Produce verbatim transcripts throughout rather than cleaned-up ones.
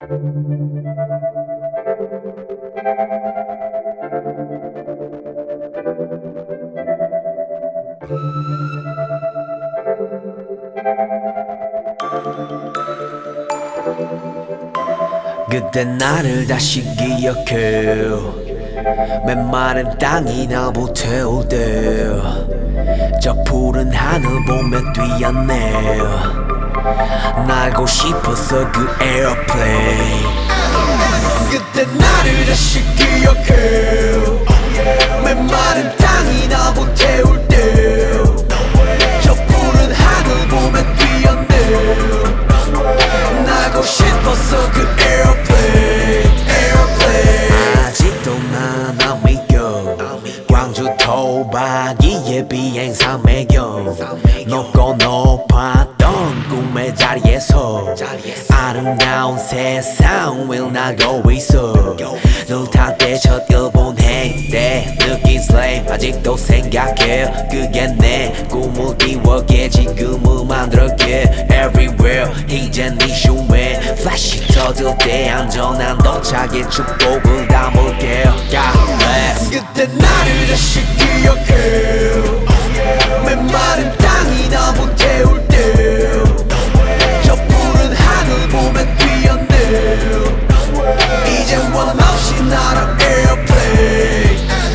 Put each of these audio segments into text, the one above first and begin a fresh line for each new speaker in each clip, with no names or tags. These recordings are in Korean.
그때 나를 다시 기억해. 메마른 땅이 나 불태울 때 저 푸른 하늘 보며 뛰었네. 날고 싶었어 그 에어플레인. 그때 나를 다시 기억해. 메마른 땅이 나 불태울 때 저 푸른 하늘 보며 뛰었네. 날고 싶었어 그 에어플레인. 아직도 난 안 믿겨. 광주 토박이의 비행사 매겨. 높고 높았던 꿈의 자리에서 아름다운 세상 위를 나고 있어. 눈 탔을 때첫 일본 행때 느낀 슬레임 아직도 생각해. 그게 내 꿈을 이루게 지금을 만들었게. Everywhere 이젠 네 슈에 플래시 터질 때 안전한 도착에 축복을 담을게. God bless. 그때 나를 다시 기억해. 메마른 땅이 나 불태울 때 저 푸른 하늘 보며 뛰었네. 이젠 원 없이 날아 에어플레인.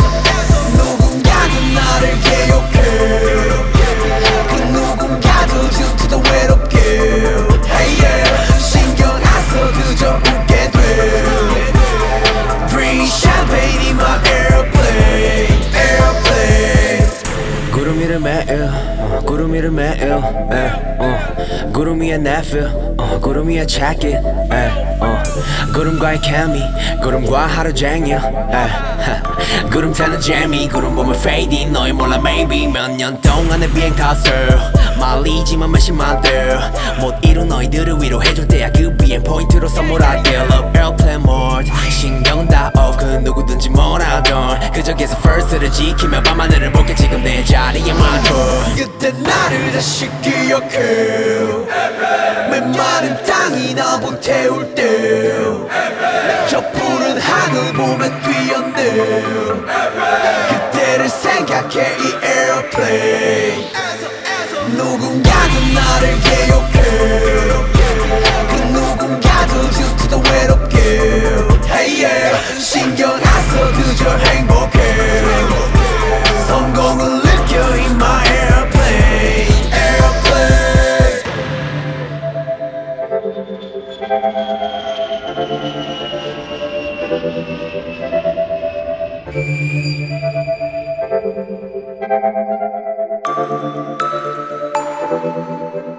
누군가도 나를 기억해. 그 누군가도 질투도 외롭게. Hey yeah. 신경 안 써 그저 웃게 돼. Bring champagne in my airplane. Airplane. 구름 위를 매일 어, 구름 위를 매일 에, 어, 구름 위에 내필 어, 구름 위에 check it 에, 어, 구름과의 케미 구름과 하루 종일 에, 하, 구름 타는 재미 구름 보면 fading 너희 몰라 maybe 몇 년 동안의 비행 탓을 말리지만 몇십만 대못 이룬 너희들을 위로해줄 때야 그 비행 포인트로 선물할게. Love airplane mode 신경은 다 off 그 누구든지 뭐라던 그저 계속 first를 지키며 밤하늘을 볼게 지금 내 자리에 많고. 그때 나를 다시 기억해. 메마른 땅이 나 불태울 때 저 푸른 하늘 보며 뛰었네. 그때를 생각해 이 에어플레인. 누군가도 나를 기억해. 그 누군가도 질투도 외롭게. Hey yeah. 신경 안 써 그저 행복해. 성공을 느껴 in my airplane. Airplane.